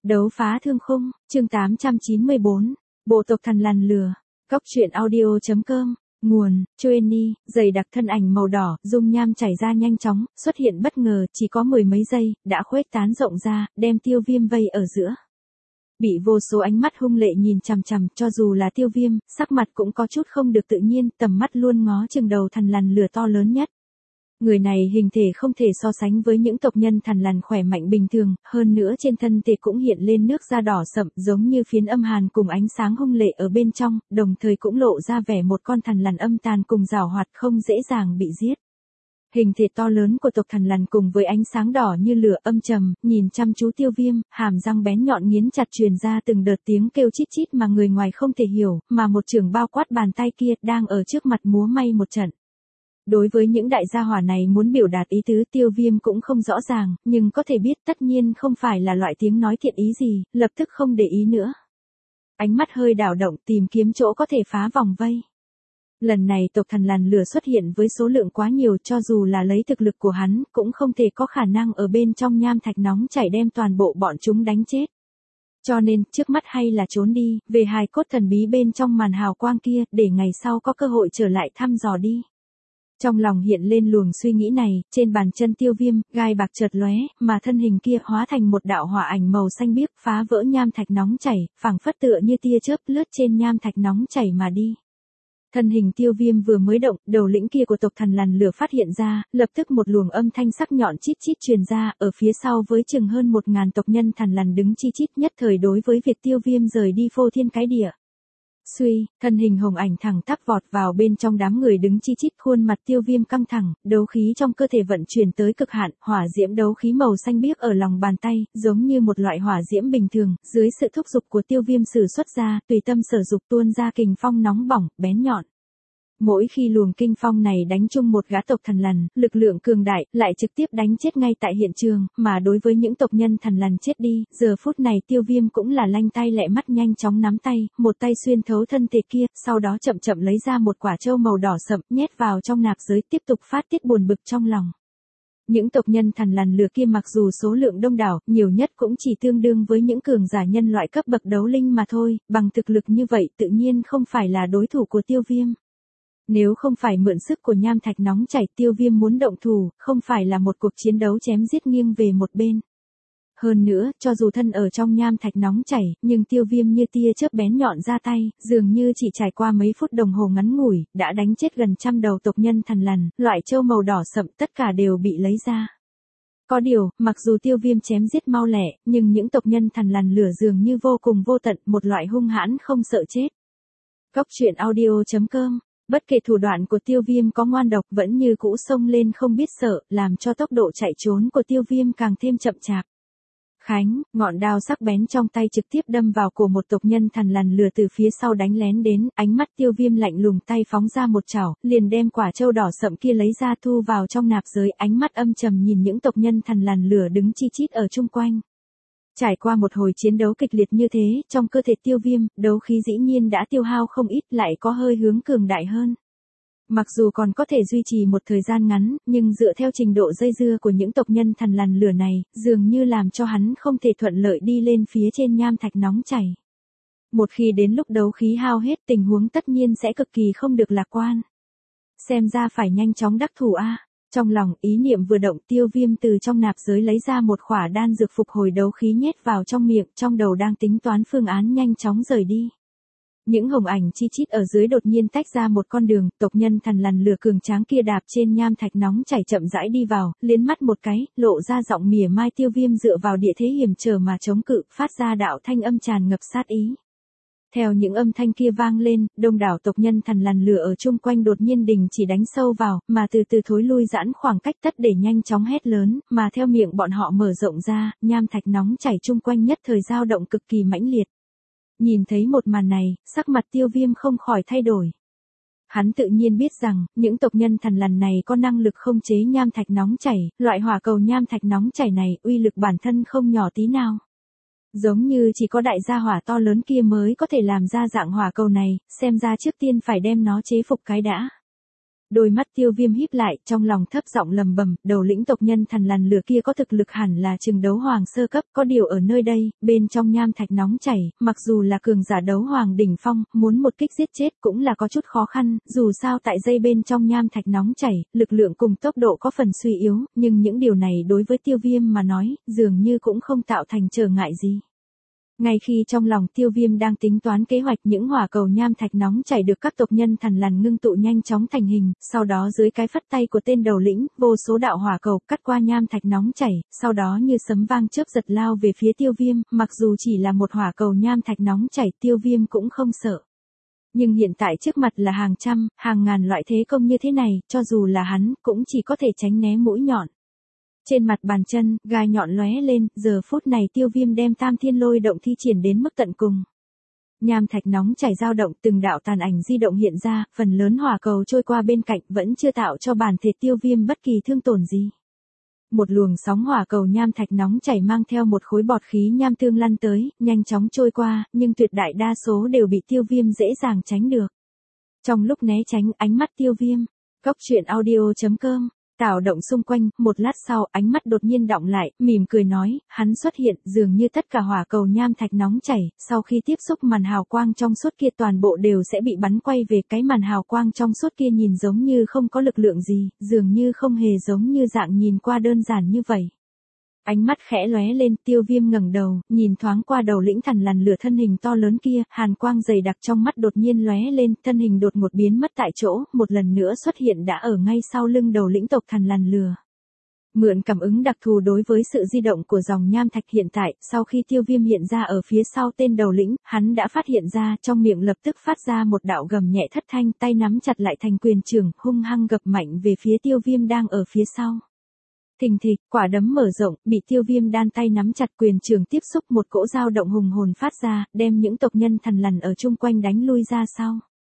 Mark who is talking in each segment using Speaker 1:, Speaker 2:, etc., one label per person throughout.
Speaker 1: Đấu phá thương khung, chương 894, bộ tộc thần lằn lửa. Cóc truyện audio.com, nguồn, Chueni, dày đặc thân ảnh màu đỏ, dung nham chảy ra nhanh chóng, xuất hiện bất ngờ, chỉ có mười mấy giây, đã khuếch tán rộng ra, đem Tiêu Viêm vây ở giữa. Bị vô số ánh mắt hung lệ nhìn chằm chằm, cho dù là Tiêu Viêm, sắc mặt cũng có chút không được tự nhiên, tầm mắt luôn ngó chừng đầu thần lằn lửa to lớn nhất. Người này hình thể không thể so sánh với những tộc nhân thần lằn khỏe mạnh bình thường, hơn nữa trên thân thể cũng hiện lên nước da đỏ sậm giống như phiến âm hàn cùng ánh sáng hung lệ ở bên trong, đồng thời cũng lộ ra vẻ một con thần lằn âm tàn cùng giảo hoạt không dễ dàng bị giết. Hình thể to lớn của tộc thần lằn cùng với ánh sáng đỏ như lửa âm trầm, nhìn chăm chú Tiêu Viêm, hàm răng bén nhọn nghiến chặt truyền ra từng đợt tiếng kêu chít chít mà người ngoài không thể hiểu, mà một chưởng bao quát bàn tay kia đang ở trước mặt múa may một trận. Đối với những đại gia hỏa này muốn biểu đạt ý tứ Tiêu Viêm cũng không rõ ràng, nhưng có thể biết tất nhiên không phải là loại tiếng nói thiện ý gì, lập tức không để ý nữa. Ánh mắt hơi đảo động tìm kiếm chỗ có thể phá vòng vây. Lần này tộc thần lằn lửa xuất hiện với số lượng quá nhiều, cho dù là lấy thực lực của hắn, cũng không thể có khả năng ở bên trong nham thạch nóng chảy đem toàn bộ bọn chúng đánh chết. Cho nên, trước mắt hay là trốn đi, về hài cốt thần bí bên trong màn hào quang kia, để ngày sau có cơ hội trở lại thăm dò đi. Trong lòng hiện lên luồng suy nghĩ này, trên bàn chân Tiêu Viêm, gai bạc chợt lóe, mà thân hình kia hóa thành một đạo hỏa ảnh màu xanh biếc phá vỡ nham thạch nóng chảy, phảng phất tựa như tia chớp lướt trên nham thạch nóng chảy mà đi. Thân hình Tiêu Viêm vừa mới động, đầu lĩnh kia của tộc thần lằn lửa phát hiện ra, lập tức một luồng âm thanh sắc nhọn chít chít truyền ra, ở phía sau với chừng hơn 1000 tộc nhân thần lằn đứng chi chít nhất thời đối với việc Tiêu Viêm rời đi phô thiên cái địa. Suy, thân hình hồng ảnh thẳng tắp vọt vào bên trong đám người đứng chi chít, khuôn mặt Tiêu Viêm căng thẳng, đấu khí trong cơ thể vận chuyển tới cực hạn, hỏa diễm đấu khí màu xanh biếc ở lòng bàn tay, giống như một loại hỏa diễm bình thường, dưới sự thúc giục của Tiêu Viêm sử xuất ra, tùy tâm sở dục tuôn ra kình phong nóng bỏng, bén nhọn. Mỗi khi luồng kinh phong này đánh chung một gã tộc thần lằn, lực lượng cường đại, lại trực tiếp đánh chết ngay tại hiện trường, mà đối với những tộc nhân thần lằn chết đi, giờ phút này Tiêu Viêm cũng là lanh tay lẹ mắt nhanh chóng nắm tay, một tay xuyên thấu thân thể kia, sau đó chậm chậm lấy ra một quả trâu màu đỏ sậm, nhét vào trong nạp giới, tiếp tục phát tiết buồn bực trong lòng. Những tộc nhân thần lằn lửa kia mặc dù số lượng đông đảo, nhiều nhất cũng chỉ tương đương với những cường giả nhân loại cấp bậc đấu linh mà thôi, bằng thực lực như vậy tự nhiên không phải là đối thủ của Tiêu Viêm. Nếu không phải mượn sức của nham thạch nóng chảy, Tiêu Viêm muốn động thủ, không phải là một cuộc chiến đấu chém giết nghiêng về một bên. Hơn nữa, cho dù thân ở trong nham thạch nóng chảy, nhưng Tiêu Viêm như tia chớp bén nhọn ra tay, dường như chỉ trải qua mấy phút đồng hồ ngắn ngủi, đã đánh chết gần 100 đầu tộc nhân thần lằn, loại trâu màu đỏ sậm tất cả đều bị lấy ra. Có điều, mặc dù Tiêu Viêm chém giết mau lẹ, nhưng những tộc nhân thần lằn lửa dường như vô cùng vô tận, một loại hung hãn không sợ chết. Cóc truyện audio.com. Bất kể thủ đoạn của Tiêu Viêm có ngoan độc vẫn như cũ xông lên không biết sợ, làm cho tốc độ chạy trốn của Tiêu Viêm càng thêm chậm chạp. Khánh, ngọn đao sắc bén trong tay trực tiếp đâm vào cổ một tộc nhân thần lằn lửa từ phía sau đánh lén đến, ánh mắt Tiêu Viêm lạnh lùng tay phóng ra một chảo, liền đem quả trâu đỏ sậm kia lấy ra thu vào trong nạp giới, ánh mắt âm trầm nhìn những tộc nhân thần lằn lửa đứng chi chít ở chung quanh. Trải qua một hồi chiến đấu kịch liệt như thế, trong cơ thể Tiêu Viêm, đấu khí dĩ nhiên đã tiêu hao không ít, lại có hơi hướng cường đại hơn. Mặc dù còn có thể duy trì một thời gian ngắn, nhưng dựa theo trình độ dây dưa của những tộc nhân thần lằn lửa này, dường như làm cho hắn không thể thuận lợi đi lên phía trên nham thạch nóng chảy. Một khi đến lúc đấu khí hao hết, tình huống tất nhiên sẽ cực kỳ không được lạc quan. Xem ra phải nhanh chóng đắc thủ a. Trong lòng, ý niệm vừa động, Tiêu Viêm từ trong nạp giới lấy ra một khỏa đan dược phục hồi đấu khí nhét vào trong miệng, trong đầu đang tính toán phương án nhanh chóng rời đi. Những hồng ảnh chi chít ở dưới đột nhiên tách ra một con đường, tộc nhân thần lằn lửa cường tráng kia đạp trên nham thạch nóng chảy chậm rãi đi vào, liến mắt một cái, lộ ra giọng mỉa mai. Tiêu Viêm dựa vào địa thế hiểm trở mà chống cự, phát ra đạo thanh âm tràn ngập sát ý. Theo những âm thanh kia vang lên, đông đảo tộc nhân thần lằn lửa ở chung quanh đột nhiên đình chỉ đánh sâu vào, mà từ từ thối lui giãn khoảng cách tất để nhanh chóng hét lớn, mà theo miệng bọn họ mở rộng ra, nham thạch nóng chảy chung quanh nhất thời dao động cực kỳ mãnh liệt. Nhìn thấy một màn này, sắc mặt Tiêu Viêm không khỏi thay đổi. Hắn tự nhiên biết rằng, những tộc nhân thần lằn này có năng lực không chế nham thạch nóng chảy, loại hỏa cầu nham thạch nóng chảy này, uy lực bản thân không nhỏ tí nào. Giống như chỉ có đại gia hỏa to lớn kia mới có thể làm ra dạng hỏa cầu này, xem ra trước tiên phải đem nó chế phục cái đã. Đôi mắt Tiêu Viêm híp lại, trong lòng thấp giọng lầm bầm, đầu lĩnh tộc nhân thần lằn lửa kia có thực lực hẳn là chừng đấu hoàng sơ cấp, có điều ở nơi đây, bên trong nham thạch nóng chảy, mặc dù là cường giả đấu hoàng đỉnh phong, muốn một kích giết chết cũng là có chút khó khăn, dù sao tại dây bên trong nham thạch nóng chảy, lực lượng cùng tốc độ có phần suy yếu, nhưng những điều này đối với Tiêu Viêm mà nói, dường như cũng không tạo thành trở ngại gì. Ngay khi trong lòng Tiêu Viêm đang tính toán kế hoạch, những hỏa cầu nham thạch nóng chảy được các tộc nhân thần lằn ngưng tụ nhanh chóng thành hình, sau đó dưới cái phất tay của tên đầu lĩnh, vô số đạo hỏa cầu cắt qua nham thạch nóng chảy, sau đó như sấm vang chớp giật lao về phía Tiêu Viêm, mặc dù chỉ là một hỏa cầu nham thạch nóng chảy, Tiêu Viêm cũng không sợ. Nhưng hiện tại trước mặt là hàng trăm, hàng ngàn loại thế công như thế này, cho dù là hắn, cũng chỉ có thể tránh né mũi nhọn. Trên mặt bàn chân, gai nhọn lóe lên, giờ phút này Tiêu Viêm đem Tam Thiên Lôi Động thi triển đến mức tận cùng. Nham thạch nóng chảy dao động, từng đạo tàn ảnh di động hiện ra, phần lớn hỏa cầu trôi qua bên cạnh vẫn chưa tạo cho bản thể Tiêu Viêm bất kỳ thương tổn gì. Một luồng sóng hỏa cầu nham thạch nóng chảy mang theo một khối bọt khí nham tương lăn tới, nhanh chóng trôi qua, nhưng tuyệt đại đa số đều bị Tiêu Viêm dễ dàng tránh được. Trong lúc né tránh, ánh mắt Tiêu Viêm, Cốc Truyện Audio.com tạo động xung quanh, một lát sau, ánh mắt đột nhiên đọng lại, mỉm cười nói, hắn xuất hiện, dường như tất cả hỏa cầu nham thạch nóng chảy, sau khi tiếp xúc màn hào quang trong suốt kia toàn bộ đều sẽ bị bắn quay về, cái màn hào quang trong suốt kia nhìn giống như không có lực lượng gì, dường như không hề giống như dạng nhìn qua đơn giản như vậy. Ánh mắt khẽ lóe lên, Tiêu Viêm ngẩng đầu, nhìn thoáng qua đầu lĩnh thần lằn lửa thân hình to lớn kia, hàn quang dày đặc trong mắt đột nhiên lóe lên, thân hình đột ngột biến mất tại chỗ, một lần nữa xuất hiện đã ở ngay sau lưng đầu lĩnh tộc thần lằn lửa. Mượn cảm ứng đặc thù đối với sự di động của dòng nham thạch hiện tại, sau khi Tiêu Viêm hiện ra ở phía sau tên đầu lĩnh, hắn đã phát hiện ra, trong miệng lập tức phát ra một đạo gầm nhẹ thất thanh, tay nắm chặt lại thành quyền trưởng, hung hăng gập mạnh về phía Tiêu Viêm đang ở phía sau. Thình thịch, quả đấm mở rộng, bị Tiêu Viêm đan tay nắm chặt, quyền trường tiếp xúc, một cỗ dao động hùng hồn phát ra, đem những tộc nhân thần lằn ở chung quanh đánh lui ra sau.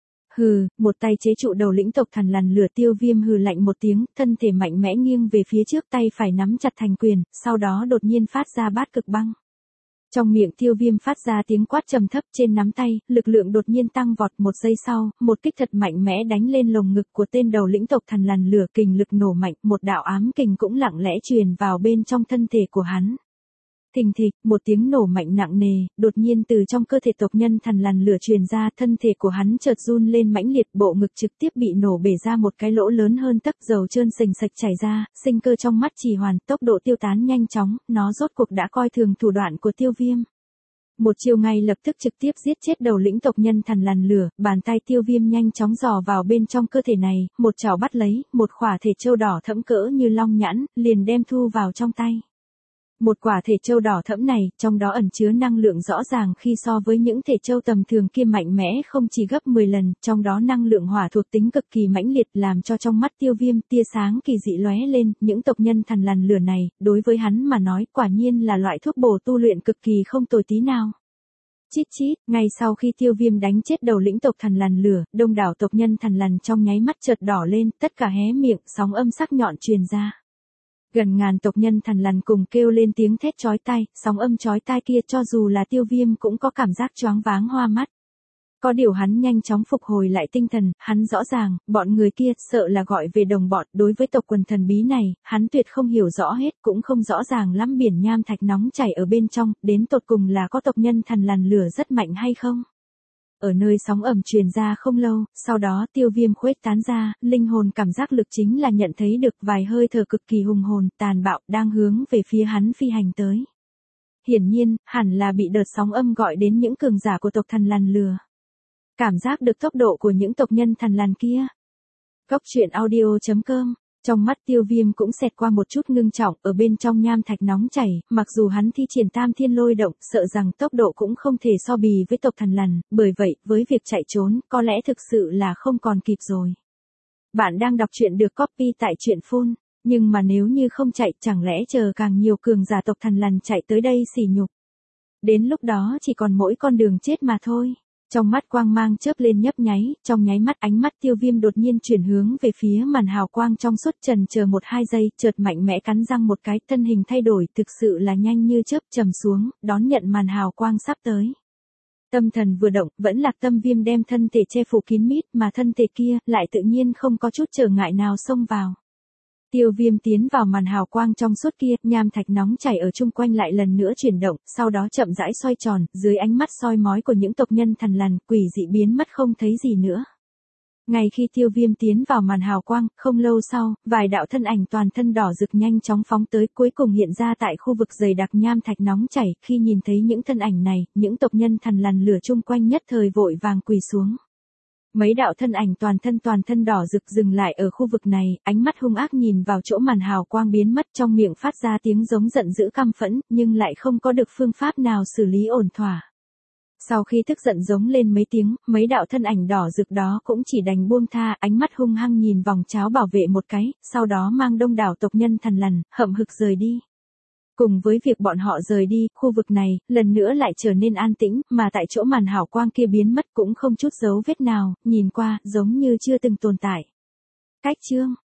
Speaker 1: Hừ, một tay chế trụ đầu lĩnh tộc thần lằn lửa. Tiêu Viêm hừ lạnh một tiếng, thân thể mạnh mẽ nghiêng về phía trước, tay phải nắm chặt thành quyền, sau đó đột nhiên phát ra bát cực băng. Trong miệng Tiêu Viêm phát ra tiếng quát trầm thấp, trên nắm tay, lực lượng đột nhiên tăng vọt, một giây sau, một kích thật mạnh mẽ đánh lên lồng ngực của tên đầu lĩnh tộc thần lằn lửa, kình lực nổ mạnh, một đạo ám kình cũng lặng lẽ truyền vào bên trong thân thể của hắn. Thình thịch, một tiếng nổ mạnh nặng nề, đột nhiên từ trong cơ thể tộc nhân thần lằn lửa truyền ra, thân thể của hắn chợt run lên mãnh liệt, bộ ngực trực tiếp bị nổ bể ra một cái lỗ lớn hơn tấc, dầu trơn sình sạch chảy ra, sinh cơ trong mắt trì hoàn, tốc độ tiêu tán nhanh chóng, nó rốt cuộc đã coi thường thủ đoạn của Tiêu Viêm. Một chiêu ngay lập tức trực tiếp giết chết đầu lĩnh tộc nhân thần lằn lửa, bàn tay Tiêu Viêm nhanh chóng dò vào bên trong cơ thể này, một chảo bắt lấy, một khỏa thể châu đỏ thẫm cỡ như long nhãn, liền đem thu vào trong tay. Một quả thể châu đỏ thẫm này, trong đó ẩn chứa năng lượng rõ ràng khi so với những thể châu tầm thường kia mạnh mẽ không chỉ gấp 10 lần, trong đó năng lượng hỏa thuộc tính cực kỳ mãnh liệt, làm cho trong mắt Tiêu Viêm tia sáng kỳ dị lóe lên, những tộc nhân thần lằn lửa này, đối với hắn mà nói, quả nhiên là loại thuốc bổ tu luyện cực kỳ không tồi tí nào. Chít chít, ngay sau khi Tiêu Viêm đánh chết đầu lĩnh tộc thần lằn lửa, đông đảo tộc nhân thần lằn trong nháy mắt chợt đỏ lên, tất cả hé miệng, sóng âm sắc nhọn truyền ra. Gần ngàn tộc nhân thần lằn cùng kêu lên tiếng thét chói tai, sóng âm chói tai kia cho dù là Tiêu Viêm cũng có cảm giác choáng váng hoa mắt. Có điều hắn nhanh chóng phục hồi lại tinh thần, hắn rõ ràng, bọn người kia sợ là gọi về đồng bọn, đối với tộc quần thần bí này, hắn tuyệt không hiểu rõ hết, cũng không rõ ràng lắm biển nham thạch nóng chảy ở bên trong, đến tột cùng là có tộc nhân thần lằn lửa rất mạnh hay không. Ở nơi sóng ẩm truyền ra không lâu, sau đó Tiêu Viêm khuếch tán ra, linh hồn cảm giác lực chính là nhận thấy được vài hơi thở cực kỳ hùng hồn, tàn bạo, đang hướng về phía hắn phi hành tới. Hiển nhiên, hẳn là bị đợt sóng âm gọi đến những cường giả của tộc thần lằn lửa. Cảm giác được tốc độ của những tộc nhân thần lằn kia. Cốc Truyện Audio.com Trong mắt Tiêu Viêm cũng xẹt qua một chút ngưng trọng, ở bên trong nham thạch nóng chảy, mặc dù hắn thi triển Tam Thiên Lôi Động, sợ rằng tốc độ cũng không thể so bì với tộc thần lằn, bởi vậy, với việc chạy trốn, có lẽ thực sự là không còn kịp rồi. Bạn đang đọc truyện được copy tại truyện Phun, nhưng mà nếu như không chạy, chẳng lẽ chờ càng nhiều cường giả tộc thần lằn chạy tới đây sỉ nhục. Đến lúc đó chỉ còn mỗi con đường chết mà thôi. Trong mắt quang mang chớp lên nhấp nháy, trong nháy mắt ánh mắt Tiêu Viêm đột nhiên chuyển hướng về phía màn hào quang trong suốt, chần chờ 1-2 giây, chợt mạnh mẽ cắn răng một cái, thân hình thay đổi, thực sự là nhanh như chớp, trầm xuống, đón nhận màn hào quang sắp tới. Tâm thần vừa động, vẫn Lạc Tâm Viêm đem thân thể che phủ kín mít, mà thân thể kia lại tự nhiên không có chút trở ngại nào xông vào. Tiêu Viêm tiến vào màn hào quang trong suốt kia, nham thạch nóng chảy ở chung quanh lại lần nữa chuyển động, sau đó chậm rãi xoay tròn, dưới ánh mắt soi mói của những tộc nhân thằn lằn, quỷ dị biến mất không thấy gì nữa. Ngay khi Tiêu Viêm tiến vào màn hào quang, không lâu sau, vài đạo thân ảnh toàn thân đỏ rực nhanh chóng phóng tới, cuối cùng hiện ra tại khu vực dày đặc nham thạch nóng chảy. Khi nhìn thấy những thân ảnh này, những tộc nhân thằn lằn lửa chung quanh nhất thời vội vàng quỳ xuống. Mấy đạo thân ảnh toàn thân đỏ rực dừng lại ở khu vực này, ánh mắt hung ác nhìn vào chỗ màn hào quang biến mất, trong miệng phát ra tiếng giống giận dữ căm phẫn, nhưng lại không có được phương pháp nào xử lý ổn thỏa. Sau khi tức giận giống lên mấy tiếng, mấy đạo thân ảnh đỏ rực đó cũng chỉ đành buông tha, ánh mắt hung hăng nhìn vòng tráo bảo vệ một cái, sau đó mang đông đảo tộc nhân thằn lằn, hậm hực rời đi. Cùng với việc bọn họ rời đi, khu vực này, lần nữa lại trở nên an tĩnh, mà tại chỗ màn hào quang kia biến mất cũng không chút dấu vết nào, nhìn qua, giống như chưa từng tồn tại. Cách chương